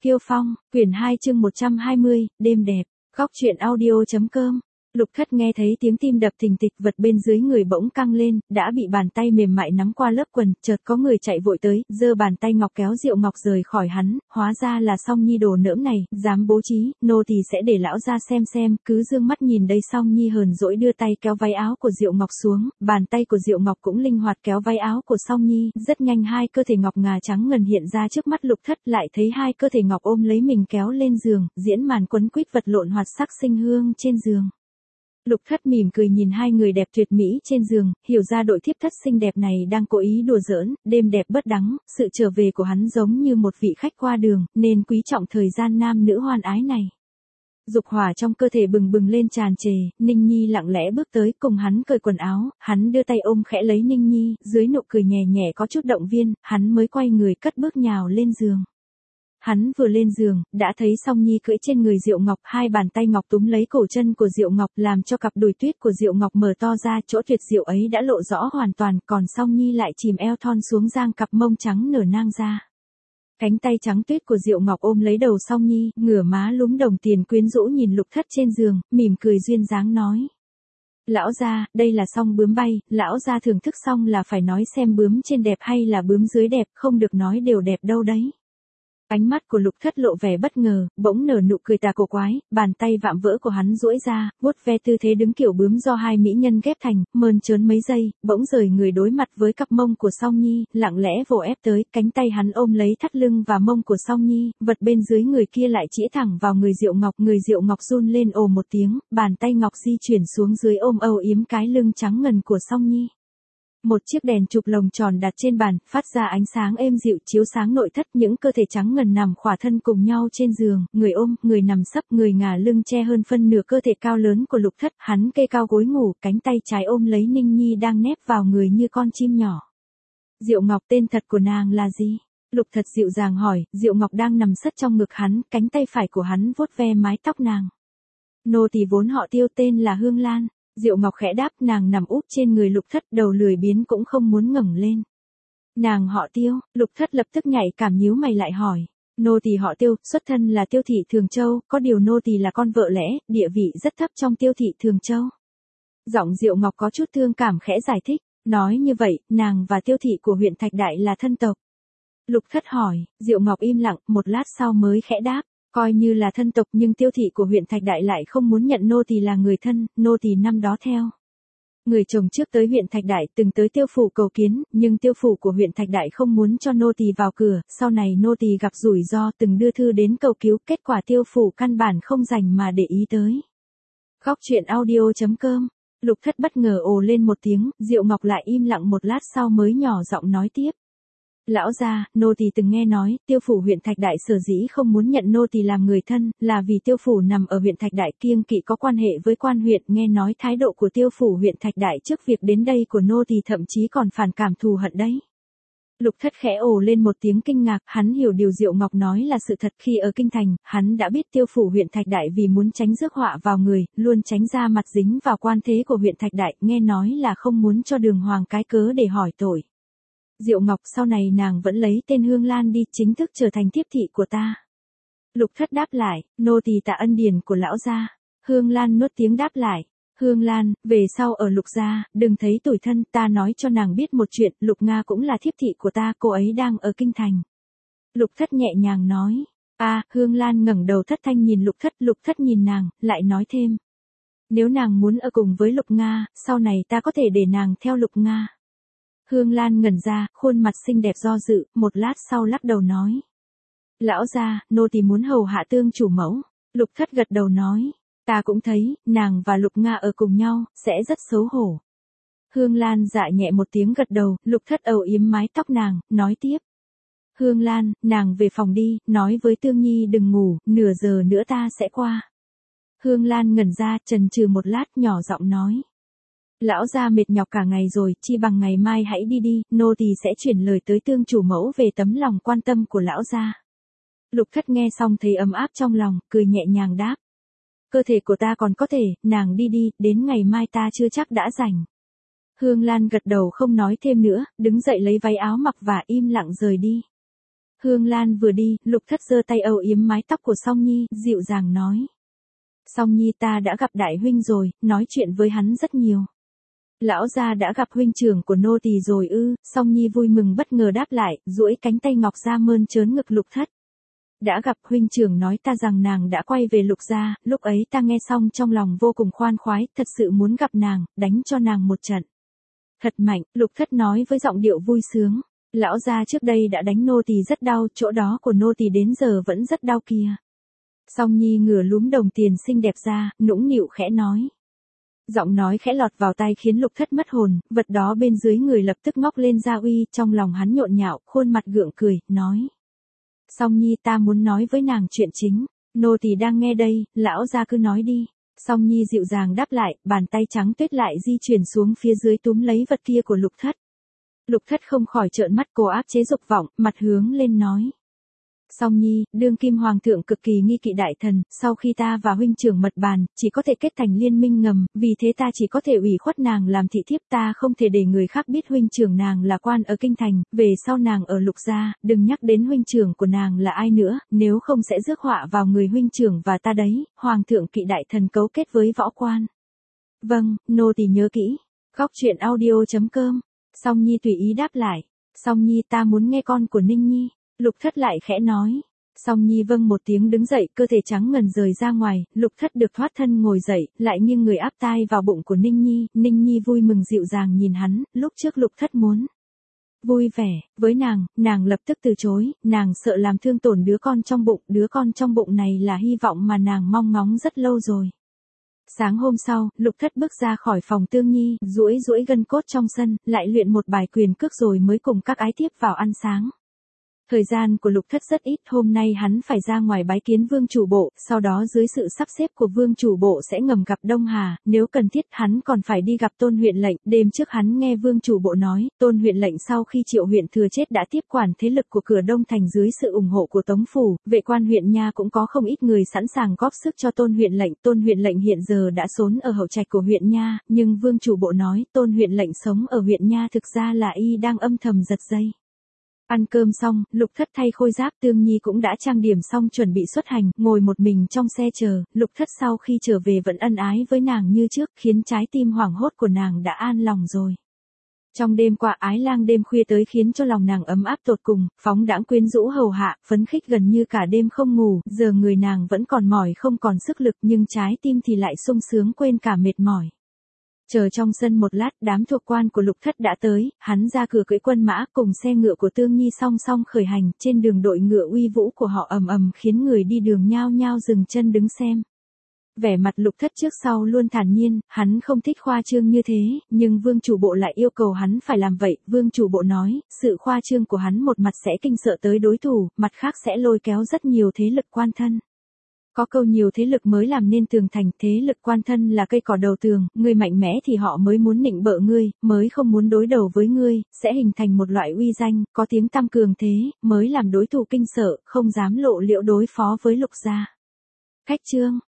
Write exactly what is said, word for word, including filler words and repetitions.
Kiêu Phong, quyển hai chương một trăm hai mươi, đêm đẹp, góc truyện audio.com. Lục Thất nghe thấy tiếng tim đập thình thịch, vật bên dưới người bỗng căng lên, đã bị bàn tay mềm mại nắm qua lớp quần, chợt có người chạy vội tới, giơ bàn tay ngọc kéo Diệu Ngọc rời khỏi hắn, hóa ra là Song Nhi đồ nỡm này, dám bố trí, nô tỳ sẽ để lão ra xem xem, cứ dương mắt nhìn đây. Song Nhi hờn dỗi đưa tay kéo váy áo của Diệu Ngọc xuống, bàn tay của Diệu Ngọc cũng linh hoạt kéo váy áo của Song Nhi, rất nhanh hai cơ thể ngọc ngà trắng ngần hiện ra trước mắt Lục Thất, lại thấy hai cơ thể ngọc ôm lấy mình kéo lên giường, diễn màn quấn quýt vật lộn hoạt sắc sinh hương trên giường. Lục Thất mỉm cười nhìn hai người đẹp tuyệt mỹ trên giường, hiểu ra đội thiếp thất xinh đẹp này đang cố ý đùa giỡn, đêm đẹp bất đắng, sự trở về của hắn giống như một vị khách qua đường, nên quý trọng thời gian nam nữ hoan ái này. Dục hỏa trong cơ thể bừng bừng lên tràn trề, Ninh Nhi lặng lẽ bước tới cùng hắn cởi quần áo, hắn đưa tay ôm khẽ lấy Ninh Nhi, dưới nụ cười nhẹ nhẹ có chút động viên, hắn mới quay người cất bước nhào lên giường. Hắn vừa lên giường, đã thấy Song Nhi cưỡi trên người Diệu Ngọc, hai bàn tay ngọc túm lấy cổ chân của Diệu Ngọc, làm cho cặp đùi tuyết của Diệu Ngọc mở to ra, chỗ tuyệt diệu ấy đã lộ rõ hoàn toàn, còn Song Nhi lại chìm eo thon xuống giang cặp mông trắng nở nang ra. Cánh tay trắng tuyết của Diệu Ngọc ôm lấy đầu Song Nhi, ngửa má lúm đồng tiền quyến rũ nhìn Lục Thất trên giường, mỉm cười duyên dáng nói: "Lão gia, đây là song bướm bay, lão gia thưởng thức xong là phải nói xem bướm trên đẹp hay là bướm dưới đẹp, không được nói đều đẹp đâu đấy." Ánh mắt của Lục Thất lộ vẻ bất ngờ, bỗng nở nụ cười tà cổ quái, bàn tay vạm vỡ của hắn duỗi ra, vuốt ve tư thế đứng kiểu bướm do hai mỹ nhân ghép thành, mơn trớn mấy giây, bỗng rời người đối mặt với cặp mông của Song Nhi, lặng lẽ vồ ép tới, cánh tay hắn ôm lấy thắt lưng và mông của Song Nhi, vật bên dưới người kia lại chĩa thẳng vào người Diệu Ngọc, người Diệu Ngọc run lên ồ một tiếng, bàn tay ngọc di chuyển xuống dưới ôm âu yếm cái lưng trắng ngần của Song Nhi. Một chiếc đèn chụp lồng tròn đặt trên bàn, phát ra ánh sáng êm dịu chiếu sáng nội thất, những cơ thể trắng ngần nằm khỏa thân cùng nhau trên giường, người ôm, người nằm sấp, người ngả lưng che hơn phân nửa cơ thể cao lớn của Lục Thất, hắn kê cao gối ngủ, cánh tay trái ôm lấy Ninh Nhi đang nép vào người như con chim nhỏ. Diệu Ngọc, tên thật của nàng là gì? Lục Thất dịu dàng hỏi. Diệu Ngọc đang nằm sấp trong ngực hắn, cánh tay phải của hắn vuốt ve mái tóc nàng. Nô tỳ vốn họ Tiêu, tên là Hương Lan. Diệu Ngọc khẽ đáp, nàng nằm úp trên người Lục Thất, đầu lười biếng cũng không muốn ngẩng lên. Nàng họ Tiêu. Lục Thất lập tức nhạy cảm nhíu mày lại hỏi. Nô tỳ họ Tiêu, xuất thân là Tiêu thị Thường Châu, có điều nô tỳ là con vợ lẽ, địa vị rất thấp trong Tiêu thị Thường Châu. Giọng Diệu Ngọc có chút thương cảm khẽ giải thích, nói như vậy, nàng và Tiêu thị của huyện Thạch Đại là thân tộc. Lục Thất hỏi. Diệu Ngọc im lặng, một lát sau mới khẽ đáp. Coi như là thân tộc nhưng Tiêu thị của huyện Thạch Đại lại không muốn nhận nô tỳ là người thân, nô tỳ năm đó theo người chồng trước tới huyện Thạch Đại, từng tới Tiêu phủ cầu kiến, nhưng Tiêu phủ của huyện Thạch Đại không muốn cho nô tỳ vào cửa, sau này nô tỳ gặp rủi ro từng đưa thư đến cầu cứu, kết quả Tiêu phủ căn bản không dành mà để ý tới. Góc truyện audio.com. Lục Thất bất ngờ ồ lên một tiếng, Diệu Ngọc lại im lặng một lát sau mới nhỏ giọng nói tiếp. Lão gia, nô tỳ từng nghe nói, Tiêu phủ huyện Thạch Đại sở dĩ không muốn nhận nô tỳ làm người thân, là vì Tiêu phủ nằm ở huyện Thạch Đại, kiêng kỵ có quan hệ với quan huyện, nghe nói thái độ của Tiêu phủ huyện Thạch Đại trước việc đến đây của nô tỳ thậm chí còn phản cảm thù hận đấy. Lục Thất khẽ ồ lên một tiếng kinh ngạc, hắn hiểu điều Diệu Ngọc nói là sự thật. Khi ở kinh thành, hắn đã biết Tiêu phủ huyện Thạch Đại vì muốn tránh rước họa vào người, luôn tránh ra mặt dính vào quan thế của huyện Thạch Đại, nghe nói là không muốn cho Đường Hoàng cái cớ để hỏi tội. Diệu Ngọc, sau này nàng vẫn lấy tên Hương Lan đi, chính thức trở thành thiếp thị của ta. Lục Thất đáp lại, nô tỳ tạ ân điển của lão gia. Hương Lan nuốt tiếng đáp lại, Hương Lan, về sau ở Lục gia, đừng thấy tủi thân, ta nói cho nàng biết một chuyện, Lục Nga cũng là thiếp thị của ta, cô ấy đang ở kinh thành. Lục Thất nhẹ nhàng nói, a, à, Hương Lan ngẩng đầu thất thanh nhìn Lục Thất, Lục Thất nhìn nàng, lại nói thêm. Nếu nàng muốn ở cùng với Lục Nga, sau này ta có thể để nàng theo Lục Nga. Hương Lan ngẩn ra, khuôn mặt xinh đẹp do dự, một lát sau lắc đầu nói. Lão gia, nô tỳ muốn hầu hạ tương chủ mẫu. Lục Thất gật đầu nói. Ta cũng thấy, nàng và Lục Nga ở cùng nhau, sẽ rất xấu hổ. Hương Lan dạ nhẹ một tiếng gật đầu, Lục Thất âu yếm mái tóc nàng, nói tiếp. Hương Lan, nàng về phòng đi, nói với Tương Nhi đừng ngủ, nửa giờ nữa ta sẽ qua. Hương Lan ngẩn ra, chần chừ một lát, nhỏ giọng nói. Lão gia mệt nhọc cả ngày rồi, chi bằng ngày mai hãy đi đi, nô tỳ sẽ chuyển lời tới tương chủ mẫu về tấm lòng quan tâm của lão gia. Lục Thất nghe xong thấy ấm áp trong lòng, cười nhẹ nhàng đáp. Cơ thể của ta còn có thể, nàng đi đi, đến ngày mai ta chưa chắc đã rảnh. Hương Lan gật đầu không nói thêm nữa, đứng dậy lấy váy áo mặc và im lặng rời đi. Hương Lan vừa đi, Lục Thất giơ tay âu yếm mái tóc của Song Nhi, dịu dàng nói. Song Nhi ta đã gặp đại huynh rồi, nói chuyện với hắn rất nhiều. Lão gia đã gặp huynh trưởng của nô tỳ rồi ư? Song Nhi vui mừng bất ngờ đáp lại, duỗi cánh tay ngọc ra mơn trớn ngực Lục Thất. Đã gặp, huynh trưởng nói ta rằng nàng đã quay về Lục gia, lúc ấy ta nghe xong trong lòng vô cùng khoan khoái, thật sự muốn gặp nàng, đánh cho nàng một trận. Thật mạnh, Lục Thất nói với giọng điệu vui sướng. Lão gia trước đây đã đánh nô tỳ rất đau, chỗ đó của nô tỳ đến giờ vẫn rất đau kìa. Song Nhi ngửa lúm đồng tiền xinh đẹp ra, nũng nịu khẽ nói. Giọng nói khẽ lọt vào tai khiến Lục Thất mất hồn, vật đó bên dưới người lập tức ngóc lên ra uy, trong lòng hắn nhộn nhạo, khuôn mặt gượng cười, nói. Song Nhi ta muốn nói với nàng chuyện chính, nô tỳ đang nghe đây, lão gia cứ nói đi. Song Nhi dịu dàng đáp lại, bàn tay trắng tuyết lại di chuyển xuống phía dưới túm lấy vật kia của Lục Thất. Lục Thất không khỏi trợn mắt, cố áp chế dục vọng, mặt hướng lên nói. Song Nhi, đương kim hoàng thượng cực kỳ nghi kỵ đại thần, sau khi ta và huynh trưởng mật bàn, chỉ có thể kết thành liên minh ngầm, vì thế ta chỉ có thể ủy khuất nàng làm thị thiếp, ta không thể để người khác biết huynh trưởng nàng là quan ở kinh thành, về sau nàng ở Lục gia, đừng nhắc đến huynh trưởng của nàng là ai nữa, nếu không sẽ rước họa vào người huynh trưởng và ta đấy, hoàng thượng kỵ đại thần cấu kết với võ quan. Vâng, nô tỳ nhớ kỹ. Góc truyện audio chấm com. Song Nhi tùy ý đáp lại. Song Nhi ta muốn nghe con của Ninh Nhi. Lục Thất lại khẽ nói. Song Nhi vâng một tiếng đứng dậy, cơ thể trắng ngần rời ra ngoài, Lục Thất được thoát thân ngồi dậy, lại nghiêng người áp tai vào bụng của Ninh Nhi, Ninh Nhi vui mừng dịu dàng nhìn hắn, lúc trước Lục Thất muốn vui vẻ với nàng, nàng lập tức từ chối, nàng sợ làm thương tổn đứa con trong bụng, đứa con trong bụng này là hy vọng mà nàng mong ngóng rất lâu rồi. Sáng hôm sau, Lục Thất bước ra khỏi phòng Tương Nhi, duỗi duỗi gân cốt trong sân, lại luyện một bài quyền cước rồi mới cùng các ái tiếp vào ăn sáng. Thời gian của Lục Thất rất ít, hôm nay hắn phải ra ngoài bái kiến vương chủ bộ, sau đó dưới sự sắp xếp của vương chủ bộ sẽ ngầm gặp Đông Hà, nếu cần thiết hắn còn phải đi gặp Tôn huyện lệnh, đêm trước hắn nghe vương chủ bộ nói, Tôn huyện lệnh sau khi Triệu huyện thừa chết đã tiếp quản thế lực của cửa Đông thành dưới sự ủng hộ của Tống phủ, vệ quan huyện nha cũng có không ít người sẵn sàng góp sức cho Tôn huyện lệnh, Tôn huyện lệnh hiện giờ đã trốn ở hậu trạch của huyện nha, nhưng vương chủ bộ nói, Tôn huyện lệnh sống ở huyện nha thực ra là y đang âm thầm giật dây. Ăn cơm xong, Lục Thất thay khôi giáp, Tương Nhi cũng đã trang điểm xong chuẩn bị xuất hành, ngồi một mình trong xe chờ, Lục Thất sau khi trở về vẫn ân ái với nàng như trước, khiến trái tim hoảng hốt của nàng đã an lòng rồi. Trong đêm qua ái lang đêm khuya tới khiến cho lòng nàng ấm áp tột cùng, phóng đãng quyến rũ hầu hạ, phấn khích gần như cả đêm không ngủ, giờ người nàng vẫn còn mỏi không còn sức lực nhưng trái tim thì lại sung sướng quên cả mệt mỏi. Chờ trong sân một lát, đám thuộc quan của Lục Thất đã tới, hắn ra cửa cưỡi quân mã cùng xe ngựa của Tương Nhi song song khởi hành, trên đường đội ngựa uy vũ của họ ầm ầm khiến người đi đường nhao nhao dừng chân đứng xem. Vẻ mặt Lục Thất trước sau luôn thản nhiên, hắn không thích khoa trương như thế, nhưng vương chủ bộ lại yêu cầu hắn phải làm vậy, vương chủ bộ nói, sự khoa trương của hắn một mặt sẽ kinh sợ tới đối thủ, mặt khác sẽ lôi kéo rất nhiều thế lực quan thân. Có câu nhiều thế lực mới làm nên tường thành, thế lực quan thân là cây cỏ đầu tường, ngươi mạnh mẽ thì họ mới muốn nịnh bợ ngươi, mới không muốn đối đầu với ngươi, sẽ hình thành một loại uy danh, có tiếng tăm cường thế, mới làm đối thủ kinh sợ, không dám lộ liễu đối phó với Lục gia. Khách trương,